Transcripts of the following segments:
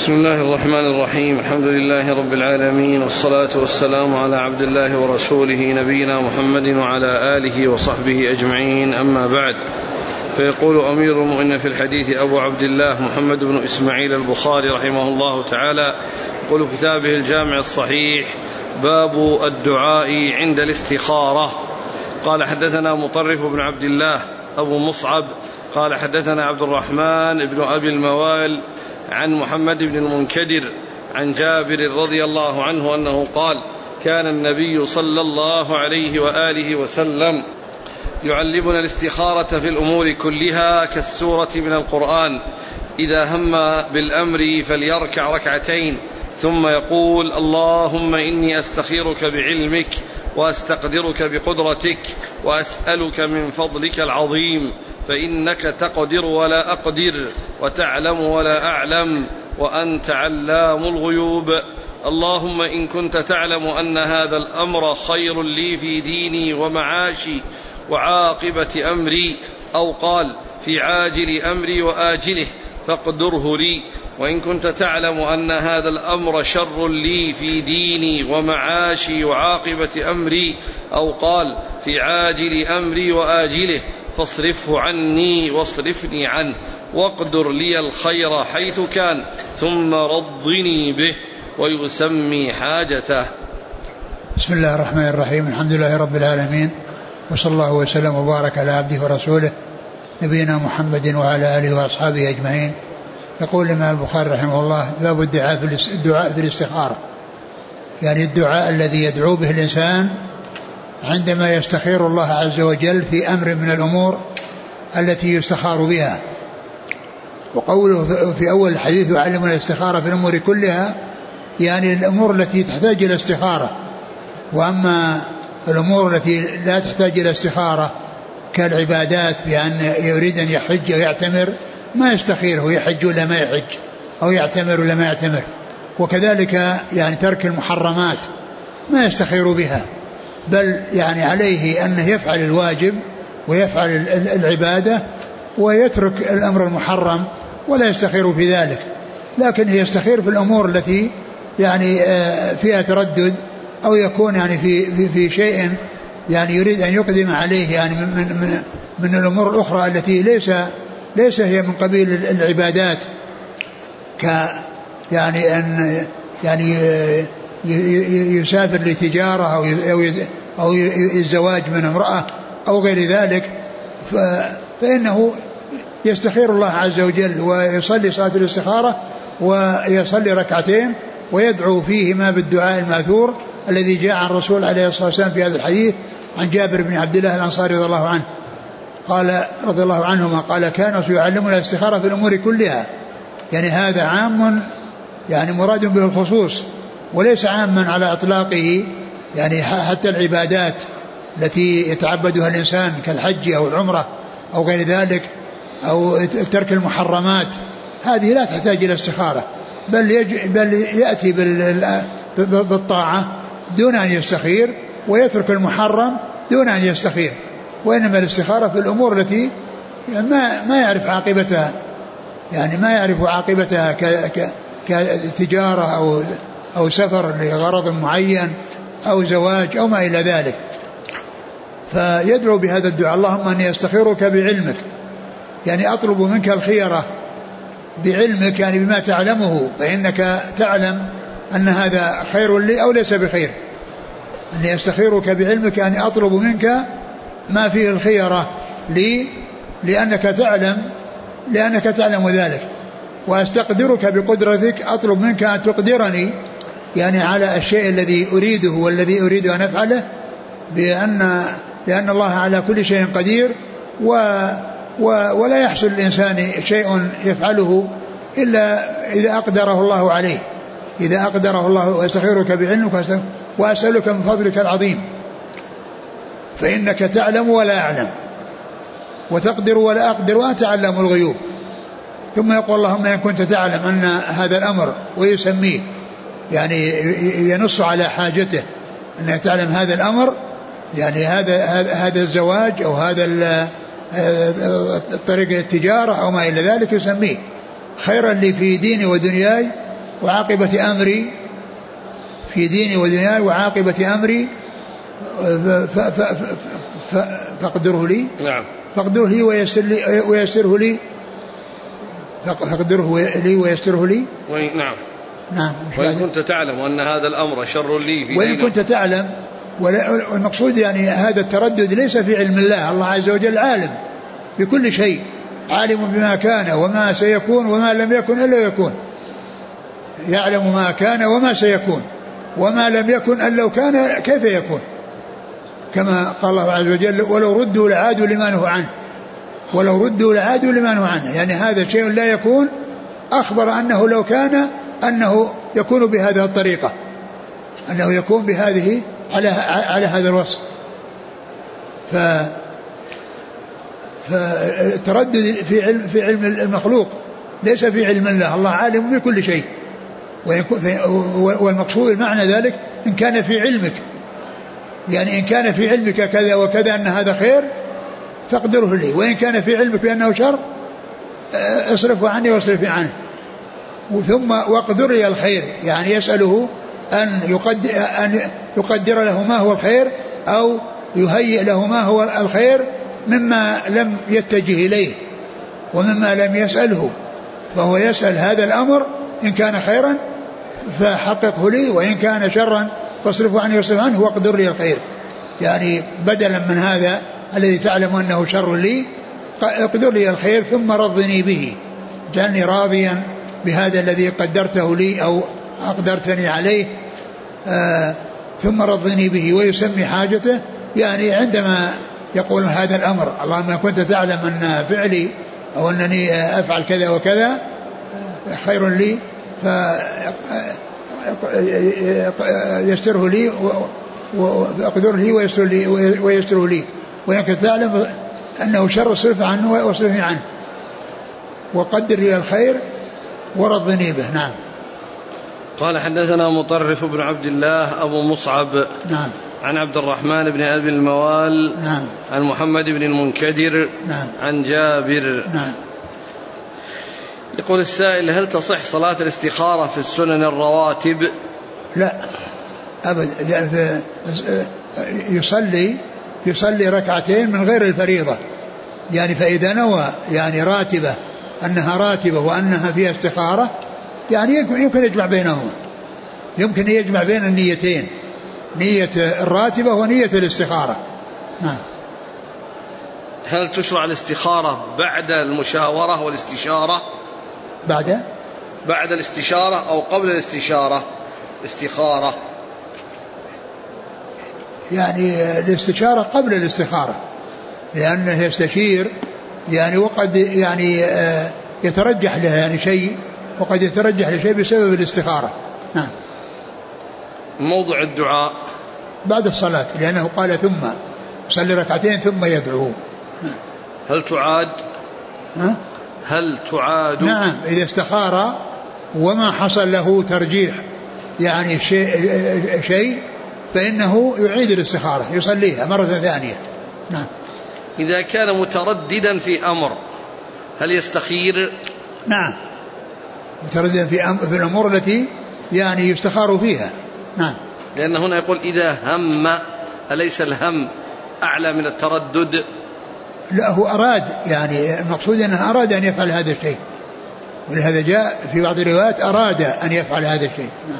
بسم الله الرحمن الرحيم. الحمد لله رب العالمين، والصلاة والسلام على عبد الله ورسوله نبينا محمد وعلى آله وصحبه أجمعين، أما بعد. فيقول أمير المؤمنين في الحديث أبو عبد الله محمد بن إسماعيل البخاري رحمه الله تعالى، يقول كتابه الجامع الصحيح: باب الدعاء عند الاستخارة. قال حدثنا مطرف بن عبد الله أبو مصعب قال حدثنا عبد الرحمن بن أبي الموال عن محمد بن المنكدر عن جابر رضي الله عنه أنه قال: كان النبي صلى الله عليه وآله وسلم يعلمنا الاستخارة في الأمور كلها كالسورة من القرآن، إذا هم بالأمر فليركع ركعتين ثم يقول: اللهم إني أستخيرك بعلمك وأستقدرك بقدرتك وأسألك من فضلك العظيم، فإنك تقدر ولا أقدر وتعلم ولا أعلم وأنت علام الغيوب. اللهم إن كنت تعلم أن هذا الأمر خير لي في ديني ومعاشي وعاقبة أمري، أو قال في عاجل أمري وآجله، فاقدره لي. وإن كنت تعلم أن هذا الأمر شر لي في ديني ومعاشي وعاقبة أمري، أو قال في عاجل أمري وآجله، فاصرفه عني واصرفني عنه، واقدر لي الخير حيث كان، ثم رضني به، ويسمي حاجته. بسم الله الرحمن الرحيم. الحمد لله رب العالمين، وصلى الله وسلم وبارك على عبده ورسوله نبينا محمد وعلى آله وأصحابه أجمعين. يقول الإمام البخاري رحمه الله: باب الدعاء في الاستخارة، يعني الدعاء الذي يدعو به الإنسان عندما يستخير الله عز وجل في أمر من الأمور التي يستخار بها. وقوله في أول الحديث: يعلمنا الاستخارة في الأمور كلها، يعني الأمور التي تحتاج إلى استخارة. وأما الأمور التي لا تحتاج إلى استخارة كالعبادات، بأن يريد أن يحج ويعتمر ما يستخيره يحج ولا ما يحج، أو يعتمر ولا ما يعتمر. وكذلك يعني ترك المحرمات ما يستخير بها، بل يعني عليه أنه يفعل الواجب ويفعل العبادة ويترك الأمر المحرم ولا يستخير في ذلك، لكن يستخير في الأمور التي يعني فيها تردد، أو يكون يعني في شيء يعني يريد أن يقدم عليه، يعني من الأمور الأخرى التي ليس هي من قبيل العبادات، يعني أن يعني يسافر لتجارة أو الزواج من امرأة أو غير ذلك، فإنه يستخير الله عز وجل ويصلي صلاة الاستخارة ويصلي ركعتين ويدعو فيهما بالدعاء الماثور الذي جاء عن الرسول عليه الصلاة والسلام في هذا الحديث عن جابر بن عبد الله الأنصاري رضي الله عنه قال رضي الله عنهما قال: كان يعلمنا الاستخارة في الأمور كلها، يعني هذا عام يعني مراد به الخصوص، وليس عاما على إطلاقه، يعني حتى العبادات التي يتعبدها الإنسان كالحج أو العمرة أو غير ذلك، أو ترك المحرمات، هذه لا تحتاج إلى استخارة، بل يأتي بالطاعة دون أن يستخير، ويترك المحرم دون أن يستخير. وإنما الاستخارة في الأمور التي ما يعرف عاقبتها، يعني ما يعرف عاقبتها كتجارة أو سفر لغرض معين أو زواج أو ما إلى ذلك، فيدعو بهذا الدعاء: اللهم أني أستخيرك بعلمك، يعني أطلب منك الخيرة بعلمك، يعني بما تعلمه، فإنك تعلم أن هذا خير لي أو ليس بخير. أني أستخيرك بعلمك، يعني أطلب منك ما فيه الخيرة لي لأنك تعلم ذلك. وأستقدرك بقدرتك، أطلب منك أن تقدرني يعني على الشيء الذي أريده والذي أريد أن أفعله، لأن الله على كل شيء قدير، ولا يحصل الإنسان شيء يفعله إلا إذا أقدره الله عليه. إذا أقدره الله: وأستخيرك بعلمك وأسألك من فضلك العظيم، فإنك تعلم ولا أعلم وتقدر ولا أقدر وأنت علام الغيوب. ثم يقول: اللهم إن كنت تعلم أن هذا الأمر، ويسميه يعني ينص على حاجته، أنك تعلم هذا الأمر، يعني هذا الزواج أو هذا طريق التجارة أو ما إلى ذلك، يسميه خيرا لي في ديني ودنياي وعاقبة أمري في ديني ودنياي وعاقبة أمري فاقدره لي. نعم. فاقدره لي ويسره لي. فاقدره لي ويسره لي. نعم. نعم. وإن كنت تعلم أن هذا الأمر شر لي في وإن كنت تعلم. والمقصود يعني هذا التردد ليس في علم الله. الله عز وجل عالم بكل شيء، عالم بما كان وما سيكون وما لم يكن إلا يكون، يعلم ما كان وما سيكون وما لم يكن أن لو كان كيف يكون، كما قال الله عز وجل ولو ردوا لعادوا لما نهوا عنه، ولو ردوا لعادوا لما نهوا عنه، يعني هذا شيء لا يكون، أخبر أنه لو كان أنه يكون بهذه الطريقة، أنه يكون بهذه على هذا الوصف. فالتردد في علم المخلوق ليس في علم الله. الله عالم بكل شيء، والمقصود المعنى ذلك إن كان في علمك، يعني إن كان في علمك كذا وكذا أن هذا خير فاقدره لي، وإن كان في علمك بأنه شر اصرفه عني واصرفي عنه. ثم واقدر لي الخير، يعني يسأله أن يقدر له ما هو الخير أو يهيئ له ما هو الخير مما لم يتجه إليه ومما لم يسأله، فهو يسأل هذا الأمر إن كان خيرا فحققه لي، وإن كان شرا فاصرفه عني واصرف عنه واقدر لي الخير، يعني بدلا من هذا الذي تعلم أنه شر لي اقدر لي الخير ثم رضني به، جعلني راضيا بهذا الذي قدرته لي أو أقدرتني عليه، ثم رضني به. ويسمي حاجته يعني عندما يقول هذا الأمر اللهم كنت تعلم أن فعلي أو أنني أفعل كذا وكذا خير لي فيسره لي وأقدر لي ويسره لي، وإن كنت تعلم أنه شر اصرف عنه واصرفني عنه وقدر لي الخير ورضني به. نعم. قال حدثنا مطرف بن عبد الله أبو مصعب. نعم. عن عبد الرحمن بن أبي الموال. نعم. عن محمد بن المنكدر. نعم. عن جابر. نعم. يقول السائل هل تصح صلاة الاستخارة في السنن الرواتب؟ لا أبدا، يصلي ركعتين من غير الفريضة، يعني فإذا نوى يعني راتبة أنها راتبة وأنها فيها استخارة يعني يمكن يجمع بينهما، يمكن يجمع بين النيتين، نية الراتبة ونية الاستخارة. نعم. هل تشرع الاستخارة بعد المشاورة والاستشارة؟ بعد الاستشارة أو قبل الاستشارة؟ استخارة يعني الاستشارة قبل الاستخارة، لأنه يستشير يعني وقد يعني يترجح له يعني شيء، وقد يترجح لشيء بسبب الاستخارة. نعم. موضع الدعاء بعد الصلاة، لأنه قال ثم صلي ركعتين ثم يدعو. هل تعاد؟ هل تعاد؟ نعم، إذا استخار وما حصل له ترجيح يعني شيء فإنه يعيد الاستخارة يصليها مرة ثانية. نعم. إذا كان مترددا في أمر هل يستخير؟ نعم، مترددا في الأمور التي يعني يستخار فيها. نعم. لأن هنا يقول إذا هم، أليس الهم أعلى من التردد؟ لا، هو أراد، يعني المقصود أنه أراد أن يفعل هذا الشيء، ولهذا جاء في بعض الروايات أراد أن يفعل هذا الشيء. نعم.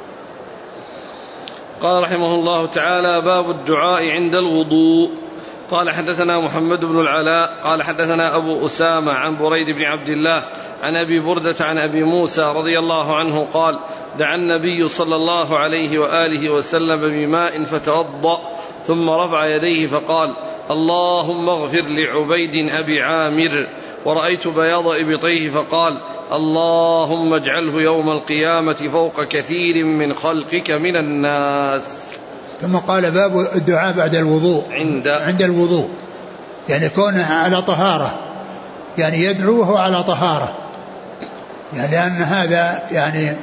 قال رحمه الله تعالى باب الدعاء عند الوضوء. قال حدثنا محمد بن العلاء قال حدثنا أبو أسامة عن بريد بن عبد الله عن أبي بردة عن أبي موسى رضي الله عنه قال دعا النبي صلى الله عليه وآله وسلم بماء فتوضأ ثم رفع يديه فقال اللهم اغفر لعبيد أبي عامر، ورأيت بياض إبطيه فقال اللهم اجعله يوم القيامة فوق كثير من خلقك من الناس. ثم قال باب الدعاء بعد الوضوء، عند الوضوء، يعني كونه على طهارة، يعني يدعو وهو على طهارة، يعني لأن هذا يعني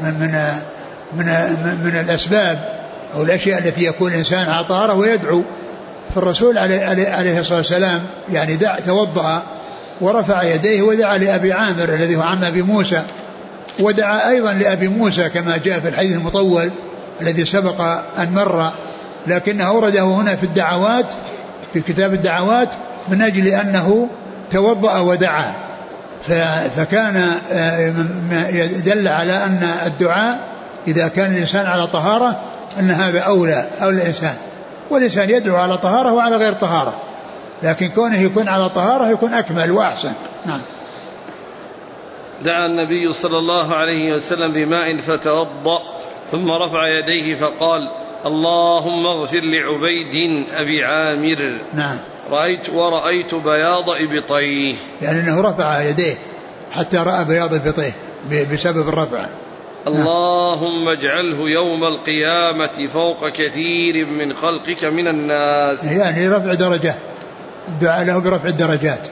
من الأسباب أو الأشياء التي يكون الإنسان على طهارة ويدعو. فالرسول عليه الصلاة والسلام يعني توضأ ورفع يديه ودعا لأبي عامر الذي هو عم أبي موسى ودعا أيضا لأبي موسى كما جاء في الحديث المطول الذي سبق أن مر، لكنه أورده هنا في الدعوات في كتاب الدعوات من أجل أنه توضأ ودعا، فكان يدل على أن الدعاء إذا كان الإنسان على طهارة أن هذا أولى الإنسان، والإنسان يدعو على طهارة وعلى غير طهارة، لكن كونه يكون على طهارة يكون أكمل وأحسن. نعم. دعا النبي صلى الله عليه وسلم بماء فتوضأ ثم رفع يديه فقال اللهم اغفر لعبيد أبي عامر. نعم. ورأيت بياض إبطيه، يعني أنه رفع يديه حتى رأى بياض إبطيه بسبب الرفع. اللهم اجعله يوم القيامة فوق كثير من خلقك من الناس، يعني رفع درجة، الدعاء له برفع الدرجات.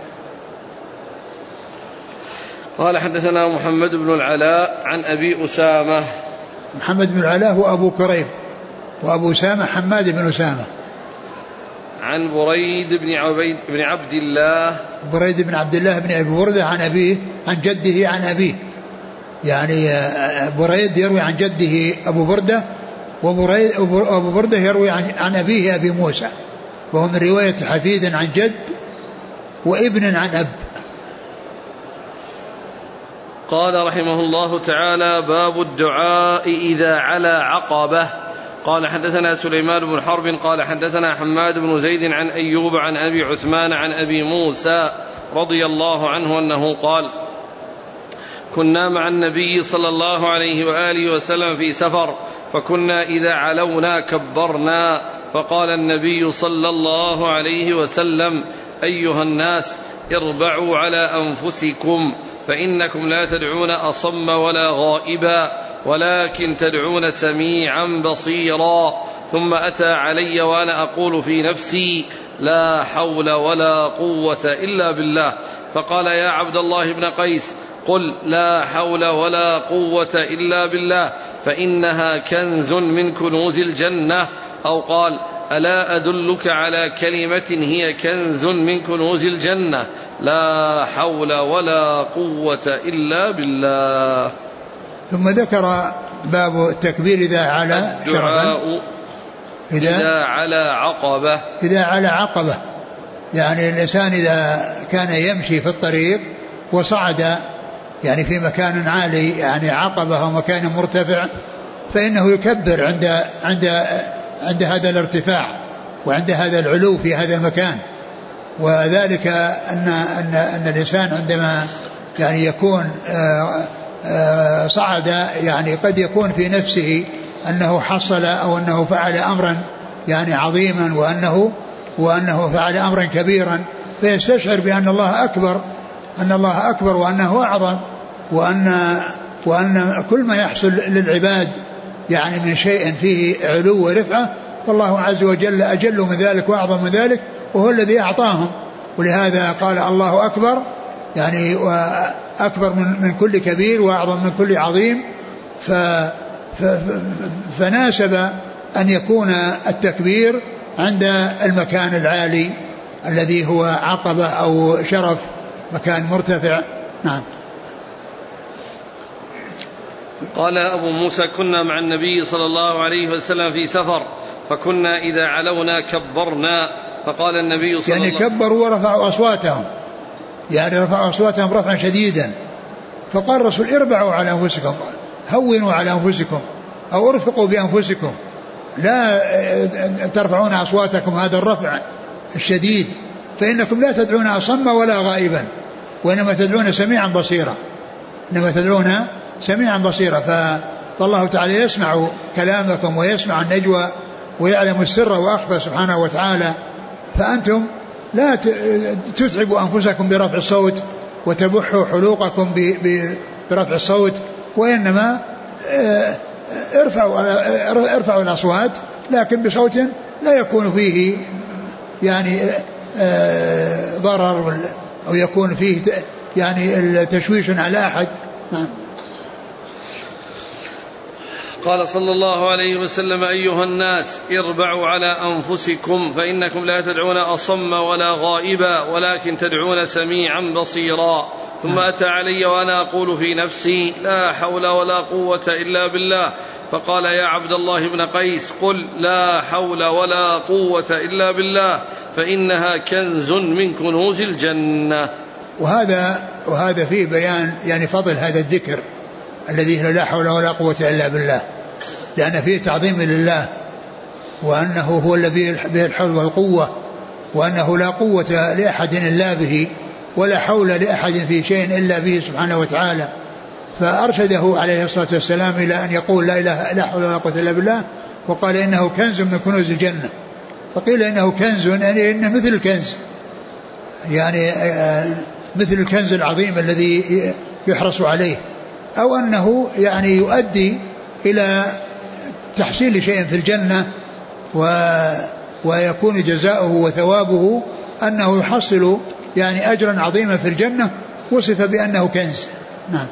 قال حدثنا محمد بن العلاء عن أبي أسامة. محمد بن العلاء هو أبو كريب، وأبو أسامة حماد بن أسامة. عن بريد بن عبد الله، بريد بن عبد الله بن أبي بردة عن أبيه عن جده عن أبيه، يعني بريد يروي عن جده أبو بردة، وأبو بردة يروي عن أبيه أبي موسى، وهو من رواية حفيد عن جد وابن عن أب. قال رحمه الله تعالى باب الدعاء إذا علا عقبة. قال حدثنا سليمان بن حرب قال حدثنا حماد بن زيد عن أيوب عن أبي عثمان عن أبي موسى رضي الله عنه أنه قال كنا مع النبي صلى الله عليه وآله وسلم في سفر فكنا إذا علونا كبرنا، فقال النبي صلى الله عليه وسلم أيها الناس اربعوا على أنفسكم فإنكم لا تدعون أصم ولا غائبا ولكن تدعون سميعا بصيرا. ثم أتى علي وأنا أقول في نفسي لا حول ولا قوة إلا بالله، فقال يا عبد الله بن قيس قل لا حول ولا قوة إلا بالله فإنها كنز من كنوز الجنة، أو قال ألا أدلك على كلمة هي كنز من كنوز الجنة لا حول ولا قوة إلا بالله. ثم ذكر باب التكبير إذا على الدعاء إذا على عقبة. إذا على عقبة يعني الإنسان إذا كان يمشي في الطريق وصعد يعني في مكان عالي يعني عقبة أو مكان مرتفع فإنه يكبر عند هذا الارتفاع وعند هذا العلو في هذا المكان. وذلك أن الإنسان عندما يعني يكون صعد يعني قد يكون في نفسه أنه حصل أو أنه فعل أمرا يعني عظيما وأنه فعل أمرا كبيرا، فيستشعر بأن الله أكبر وأنه أعظم وأن كل ما يحصل للعباد يعني من شيء فيه علو ورفعة فالله عز وجل أجل من ذلك وأعظم من ذلك وهو الذي أعطاهم. ولهذا قال الله أكبر يعني وأكبر من كل كبير وأعظم من كل عظيم، فناسب أن يكون التكبير عند المكان العالي الذي هو عقبة أو شرف مكان مرتفع. نعم. قال أبو موسى كنا مع النبي صلى الله عليه وسلم في سفر فكنا إذا علونا كبرنا، فقال النبي صلى الله عليه وسلم يعني كبروا ورفعوا أصواتهم يعني رفعوا أصواتهم رفعا شديدا، فقال الرسول اربعوا على أنفسكم هونوا على أنفسكم أو ارفقوا بأنفسكم لا ترفعون أصواتكم هذا الرفع الشديد فإنكم لا تدعون أصم ولا غائبا وإنما تدعون سميعا بصيرا فالله تعالى يسمع كلامكم ويسمع النجوى ويعلم السر وأخفى سبحانه وتعالى، فأنتم لا تتعبوا أنفسكم برفع الصوت وتبحوا حلوقكم برفع الصوت، وإنما ارفعوا الأصوات لكن بصوت لا يكون فيه يعني ضرر أو يكون فيه يعني تشويش على أحد. نعم. قال صلى الله عليه وسلم: أيها الناس اربعوا على أنفسكم فإنكم لا تدعون أصم ولا غائبا ولكن تدعون سميعا بصيرا. ثم أتى علي وأنا أقول في نفسي: لا حول ولا قوة إلا بالله. فقال: يا عبد الله بن قيس قل لا حول ولا قوة إلا بالله فإنها كنز من كنوز الجنة. وهذا فيه بيان يعني فضل هذا الذكر الذي لا حول ولا قوة إلا بالله، لأن فيه تعظيم لله، وأنه هو الذي به الحول والقوة، وأنه لا قوة لأحد إلا به ولا حول لأحد في شيء إلا به سبحانه وتعالى. فأرشده عليه الصلاة والسلام إلى أن يقول لا حول ولا قوة إلا بالله، وقال إنه كنز من كنوز الجنة. فقيل إنه كنز يعني إنه مثل الكنز، يعني مثل الكنز العظيم الذي يحرص عليه، أو أنه يعني يؤدي إلى تحصيل شيء في الجنة ويكون جزاؤه وثوابه أنه يحصل يعني أجرا عظيما في الجنة، وصف بأنه كنز. نعم.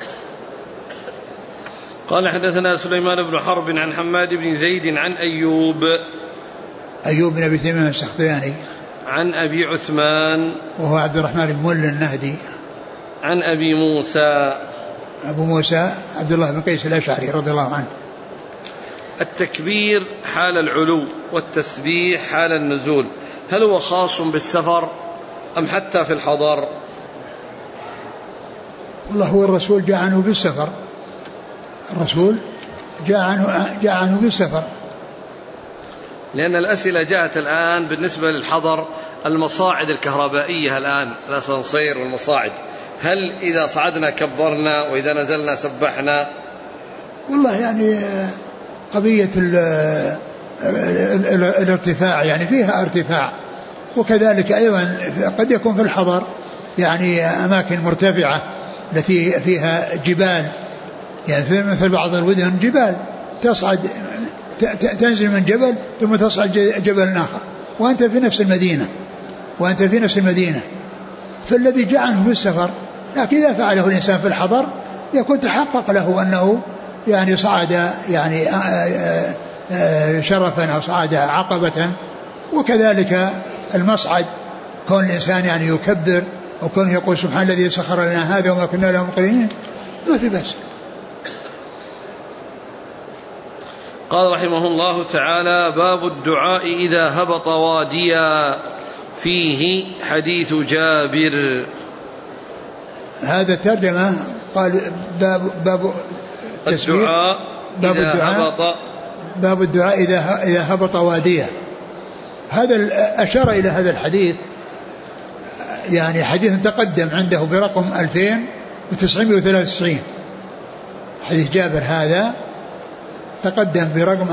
قال: حدثنا سليمان بن حرب عن حماد بن زيد عن أيوب بن أبي تميم السختياني عن أبي عثمان وهو عبد الرحمن بن مول النهدي عن أبي موسى أبو موسى عبد الله بن قيس الأشعري رضي الله عنه. التكبير حال العلو والتسبيح حال النزول، هل هو خاص بالسفر أم حتى في الحضر؟ والله هو الرسول جاء عنه بالسفر، الرسول جاء عنه بالسفر، لأن الأسئلة جاءت الآن بالنسبة للحضر المصاعد الكهربائية الآن الأسانسير والمصاعد، هل إذا صعدنا كبرنا وإذا نزلنا سبحنا؟ والله يعني قضية الارتفاع يعني فيها ارتفاع، وكذلك أيضا قد يكون في الحضر يعني أماكن مرتفعة التي فيها جبال، يعني مثل بعض الودن جبال تصعد تنزل من جبل ثم تصعد جبل آخر وأنت في نفس المدينة فالذي جاء عنه في السفر، لكن إذا فعله الإنسان في الحضر يكون تحقق له أنه يعني صعد يعني شرفا أو صعد عقبة. وكذلك المصعد كون الإنسان يعني يكبر وكون يقول سبحان الذي سخر لنا هذا وما كنا له مقرنين ما في بس. قال رحمه الله تعالى: باب الدعاء إذا هبط واديا، فيه حديث جابر. هذا ترجمة قال باب الدعاء باب الدعاء إذا هبط واديا. هذا أشار إلى هذا الحديث، يعني حديث تقدم عنده برقم 2993، حديث جابر هذا تقدم برقم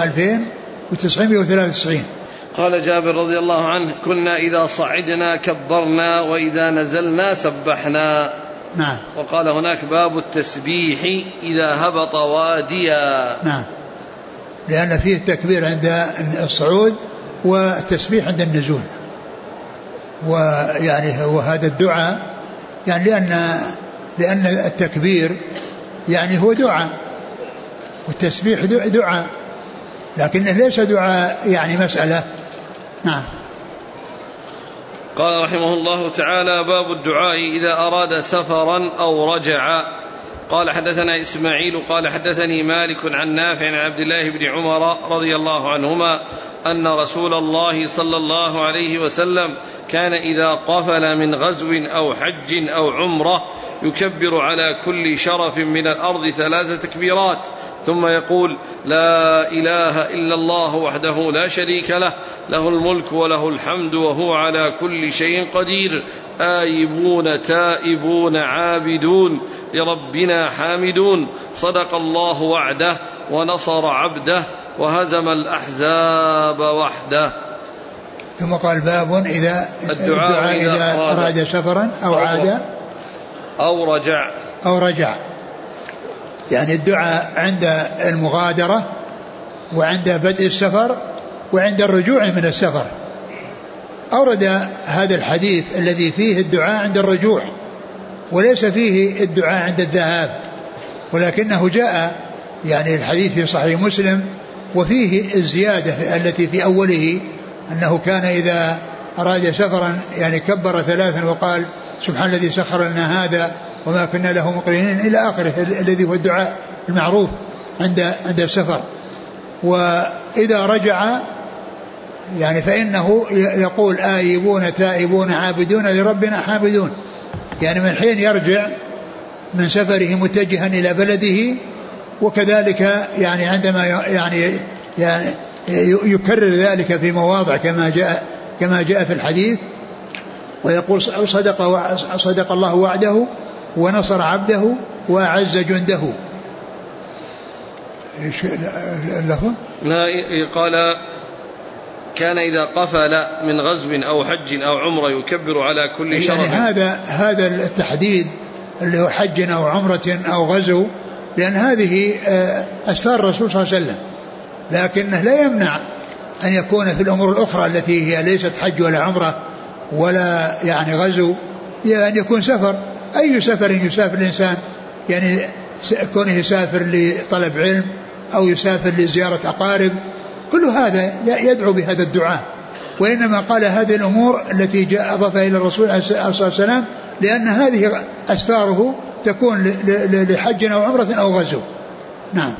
2993. قال جابر رضي الله عنه: كنا إذا صعدنا كبرنا وإذا نزلنا سبحنا. نعم. وقال هناك باب التسبيح إذا هبط واديا. نعم، لأن فيه التكبير عند الصعود والتسبيح عند النزول، ويعني هو هذا الدعاء يعني لأن التكبير يعني هو دعاء والتسبيح دعاء، لكنه ليس دعاء يعني مسألة. نعم. قال رحمه الله تعالى: باب الدعاء إذا أراد سفرا أو رجع. قال: حدثنا إسماعيل قال حدثني مالك عن نافع عن عبد الله بن عمر رضي الله عنهما أن رسول الله صلى الله عليه وسلم كان إذا قفل من غزو أو حج أو عمرة يكبر على كل شرف من الأرض 3 تكبيرات، ثم يقول: لا إله إلا الله وحده لا شريك له، له الملك وله الحمد وهو على كل شيء قدير، آيبون تائبون عابدون لربنا حامدون، صدق الله وعده ونصر عبده وهزم الأحزاب وحده. ثم قال: باب الدعاء إذا أراد سفرا أو عاد أو رجع، يعني الدعاء عند المغادرة وعند بدء السفر وعند الرجوع من السفر. أورد هذا الحديث الذي فيه الدعاء عند الرجوع وليس فيه الدعاء عند الذهاب، ولكنه جاء يعني الحديث في صحيح مسلم، وفيه الزيادة التي في أوله أنه كان إذا أراد سفرا يعني كبر 3 وقال سبحان الذي سخر لنا هذا وما كنا له مقرنين إلى آخره، الذي هو الدعاء المعروف عند السفر. وإذا رجع يعني فإنه يقول آيبون تائبون عابدون لربنا حامدون، يعني من حين يرجع من سفره متجها إلى بلده، وكذلك يعني عندما يعني يكرر ذلك في مواضع كما جاء في الحديث، ويقول صدق الله وعده ونصر عبده وأعز جنده. لا قال كان إذا قفل من غزو أو حج أو عمرة يكبر على كل شرف. يعني هذا التحديد اللي هو حج أو عمرة أو غزو، لأن هذه أسفار الرسول صلى الله عليه وسلم، لكنه لا يمنع أن يكون في الأمور الأخرى التي هي ليست حج ولا عمرة ولا يعني غزو، يعني يكون سفر، أي سفر يسافر الإنسان، يعني كونه يسافر لطلب علم أو يسافر لزيارة أقارب، كل هذا يدعو بهذا الدعاء. وإنما قال هذه الأمور التي جاء أضافها إلى الرسول عليه الصلاة والسلام لأن هذه أسفاره تكون لحج أو عمرة أو غزو. نعم.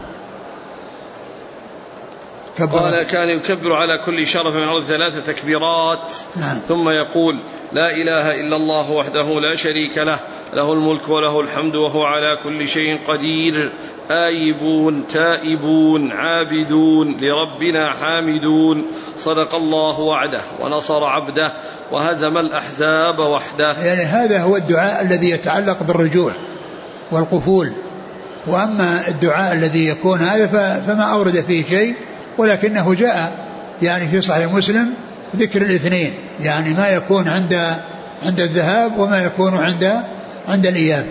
قال كان يكبر على كل شرف من عرض 3 تكبيرات. نعم. ثم يقول لا إله إلا الله وحده لا شريك له، له الملك وله الحمد وهو على كل شيء قدير، آيبون تائبون عابدون لربنا حامدون، صدق الله وعده ونصر عبده وهزم الأحزاب وحده. يعني هذا هو الدعاء الذي يتعلق بالرجوع والقفول. وأما الدعاء الذي يكون هذا فما أورد فيه شيء، ولكنه جاء يعني في صحيح مسلم ذكر الاثنين، يعني ما يكون عند الذهاب وما يكون عند الإياب.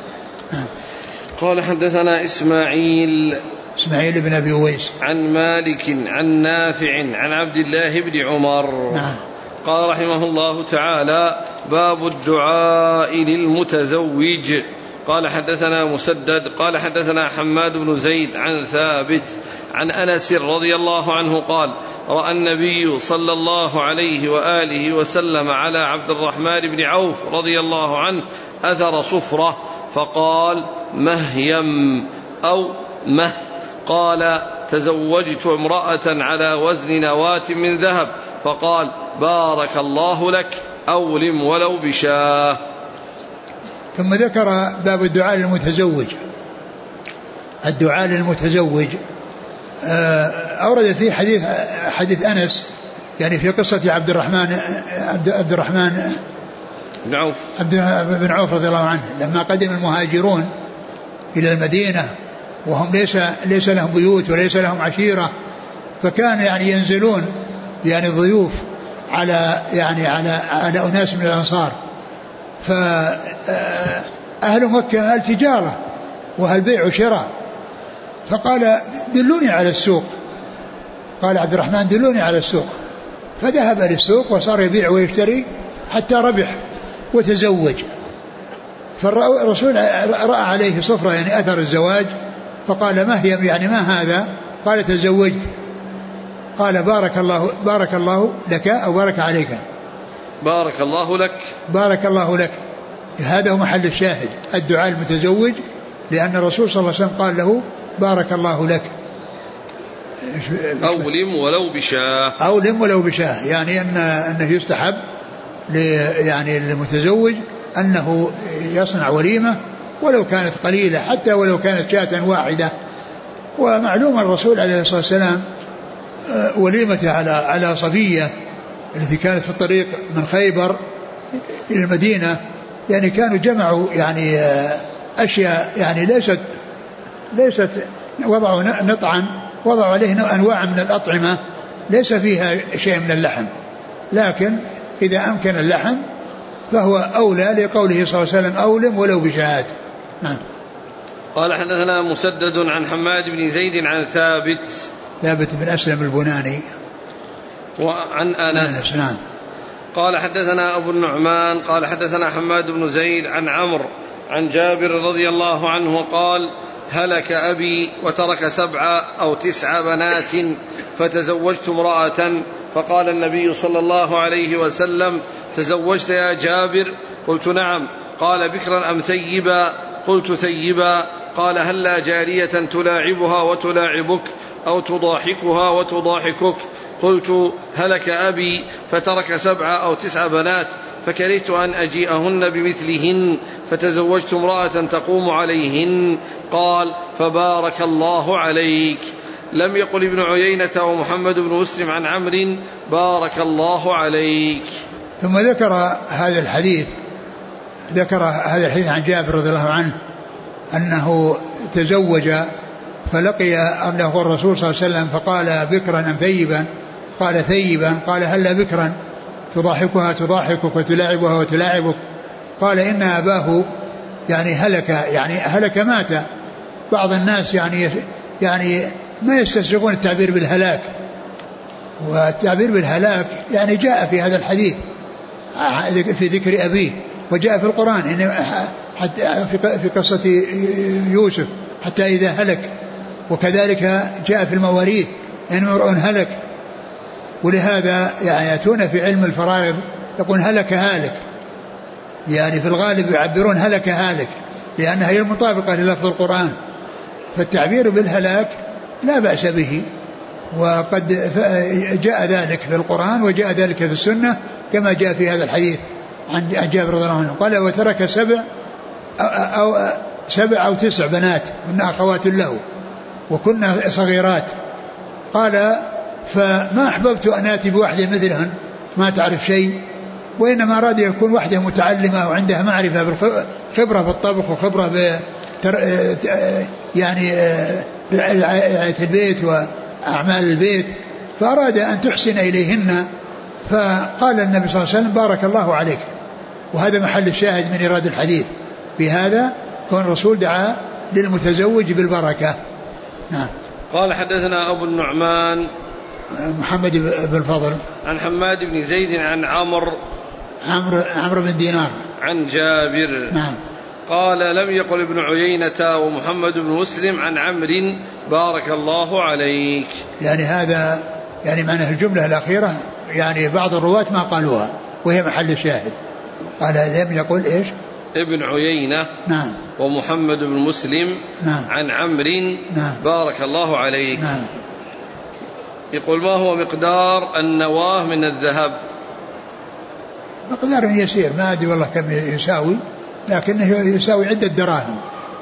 قال حدثنا إسماعيل بن أبي أويس عن مالك عن نافع عن عبد الله بن عمر. نعم. قال رحمه الله تعالى باب الدعاء للمتزوج. قال حدثنا مسدد قال حدثنا حماد بن زيد عن ثابت عن أنس رضي الله عنه قال رأى النبي صلى الله عليه وآله وسلم على عبد الرحمن بن عوف رضي الله عنه أثر صفرة فقال مهيم أو مه. قال تزوجت امرأة على وزن نواة من ذهب، فقال بارك الله لك أولم ولو بشاه. ثم ذكر باب الدعاء للمتزوج. الدعاء للمتزوج أورد فيه حديث أنس، يعني في قصة عبد الرحمن بن عوف رضي الله عنه لما قدم المهاجرون إلى المدينة وهم ليس لهم بيوت وليس لهم عشيرة، فكان يعني ينزلون يعني ضيوف على أناس من الأنصار، فأهل مكة أهل تجارة وأهل بيع وشراء، فقال دلوني على السوق. قال عبد الرحمن دلوني على السوق، فذهب للسوق وصار يبيع ويشتري حتى ربح وتزوج. فالرسول رأى عليه صفرة يعني أثر الزواج، فقال ما هي يعني ما هذا؟ قال تزوجت. قال بارك الله لك أو بارك عليك؟ بارك الله لك. بارك الله لك. هذا هو محل الشاهد، الدعاء المتزوج، لأن الرسول صلى الله عليه وسلم قال له بارك الله لك أولم ولو بشاه. أولم ولو بشاه، يعني أنه يستحب يعني للمتزوج أنه يصنع وليمة ولو كانت قليلة، حتى ولو كانت شاة واحدة. ومعلوم الرسول عليه الصلاة والسلام وليمته على صفية التي كانت في الطريق من خيبر إلى المدينة، يعني كانوا جمعوا يعني أشياء يعني ليست وضعوا نطعا، وضعوا عليه أنواع من الأطعمة ليس فيها شيء من اللحم، لكن إذا أمكن اللحم فهو أولى، لقوله صلى الله عليه وسلم أولم ولو بشهاد. نعم. قال حدثنا مسدد عن حماد بن زيد عن ثابت بن أسلم البناني وعن أنس. نعم. قال حدثنا أبو النعمان قال حدثنا حماد بن زيد عن عمرو عن جابر رضي الله عنه قال: هلك أبي وترك 7 أو 9 بنات فتزوجت امرأة، فقال النبي صلى الله عليه وسلم: تزوجت يا جابر؟ قلت: نعم. قال: بكرا أم ثيبا؟ قلت: ثيبا. قال: هلا جارية تلاعبها وتلاعبك أو تضاحكها وتضاحكك؟ قلت: هلك أبي فترك 7 أو 9 بنات فكرهت أن أجيئهن بمثلهن فتزوجت امرأة تقوم عليهن. قال: فبارك الله عليك. لم يقل ابن عيينة ومحمد بن مسلم عن عمرو: بارك الله عليك. ثم ذكر هذا الحديث عن جابر رضي الله عنه أنه تزوج فلقي أنه الرسول صلى الله عليه وسلم فقال: بكرا أم ثيبا؟ قال: ثيبا. قال: هلا بكرا تضاحكها تضاحكك وتلاعبها وتلاعبك؟ قال: إن أباه يعني هلك مات. بعض الناس يعني ما يستسرقون التعبير بالهلاك، والتعبير بالهلاك يعني جاء في هذا الحديث في ذكر أبيه، وجاء في القرآن حتى في قصة يوسف حتى إذا هلك، وكذلك جاء في المواريث إن امرؤ هلك. ولهذا يعني يأتون في علم الفرائض يقول هلك هالك، يعني في الغالب يعبرون هلك هالك لأنها هي المطابقة للفظ القرآن، فالتعبير بالهلاك لا بأس به، وقد جاء ذلك في القرآن وجاء ذلك في السنة كما جاء في هذا الحديث عن جابر رضي الله عنه. قال: وترك 7 أو 9 بنات كن أخوات له وكنا صغيرات. قال: فما أحببت أن آتي بواحدة مثلهن ما تعرف شيء، وإنما أراد يكون واحدة متعلمة وعندها معرفة بالخبرة بالطبخ وخبرة يعني رعاية البيت وأعمال البيت، فأراد أن تحسن إليهن. فقال النبي صلى الله عليه وسلم: بارك الله عليك. وهذا محل الشاهد من إيراد الحديث بهذا، كون الرسول دعا للمتزوج بالبركة. نعم. قال: حدثنا أبو النعمان محمد بن الفضل عن حماد بن زيد عن عمرو بن دينار عن جابر. نعم. قال: لم يقل ابن عيينة ومحمد بن مسلم عن عمرو: بارك الله عليك. يعني هذا يعني معنى الجملة الأخيرة يعني بعض الرواة ما قالوها وهي محل الشاهد. قال: لم يقل إيش؟ ابن عيينة نعم ومحمد بن مسلم نعم عن عمرو: نعم بارك الله عليك. نعم. يقول: ما هو مقدار النواة من الذهب؟ مقدار يسير، ما أدري والله كم يساوي، لكنه يساوي عدة دراهم.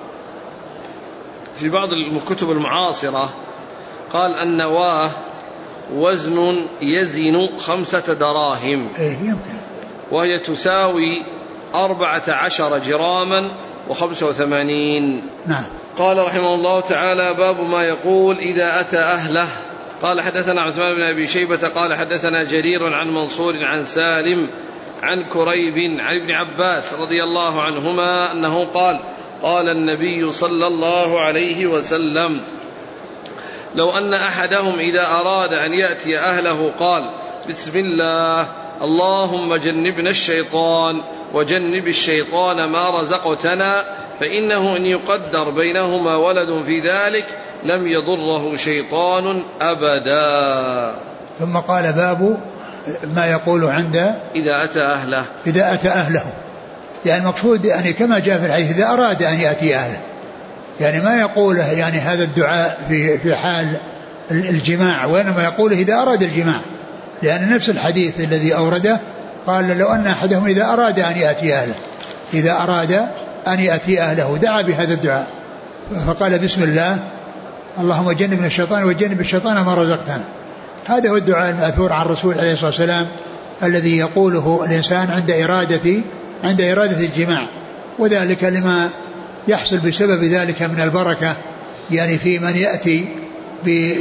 في بعض الكتب المعاصرة قال: النواة وزن يزن 5 دراهم، يمكن، وهي تساوي 14 جراما و85. نعم. قال رحمه الله تعالى: باب ما يقول إذا أتى أهله. قال: حدثنا عثمان بن أبي شيبة قال: حدثنا جرير عن منصور عن سالم عن كريب عن ابن عباس رضي الله عنهما أنه قال: قال النبي صلى الله عليه وسلم: لو أن أحدهم إذا أراد أن يأتي أهله قال: بسم الله، اللهم جنبنا الشيطان وجنب الشيطان ما رزقتنا، فإنه إن يقدر بينهما ولد في ذلك لم يضره شيطان أبدا. ثم قال: باب ما يقول عند إذا أتى أهله. يعني المقصود يعني كما جاء في الحديث إذا أراد أن يأتي أهله، يعني ما يقوله يعني هذا الدعاء في حال الجماع، وإنما يقوله إذا أراد الجماع، لأن نفس الحديث الذي أورده قال: لو أن أحدهم إذا أراد أن يأتي أهله دعا بهذا الدعاء، فقال: بسم الله، اللهم جنبنا الشيطان وجنب الشيطان ما رزقتنا. هذا هو الدعاء المأثور عن الرسول عليه الصلاة والسلام الذي يقوله الإنسان عند إرادة الجماع، وذلك لما يحصل بسبب ذلك من البركة يعني في من يأتي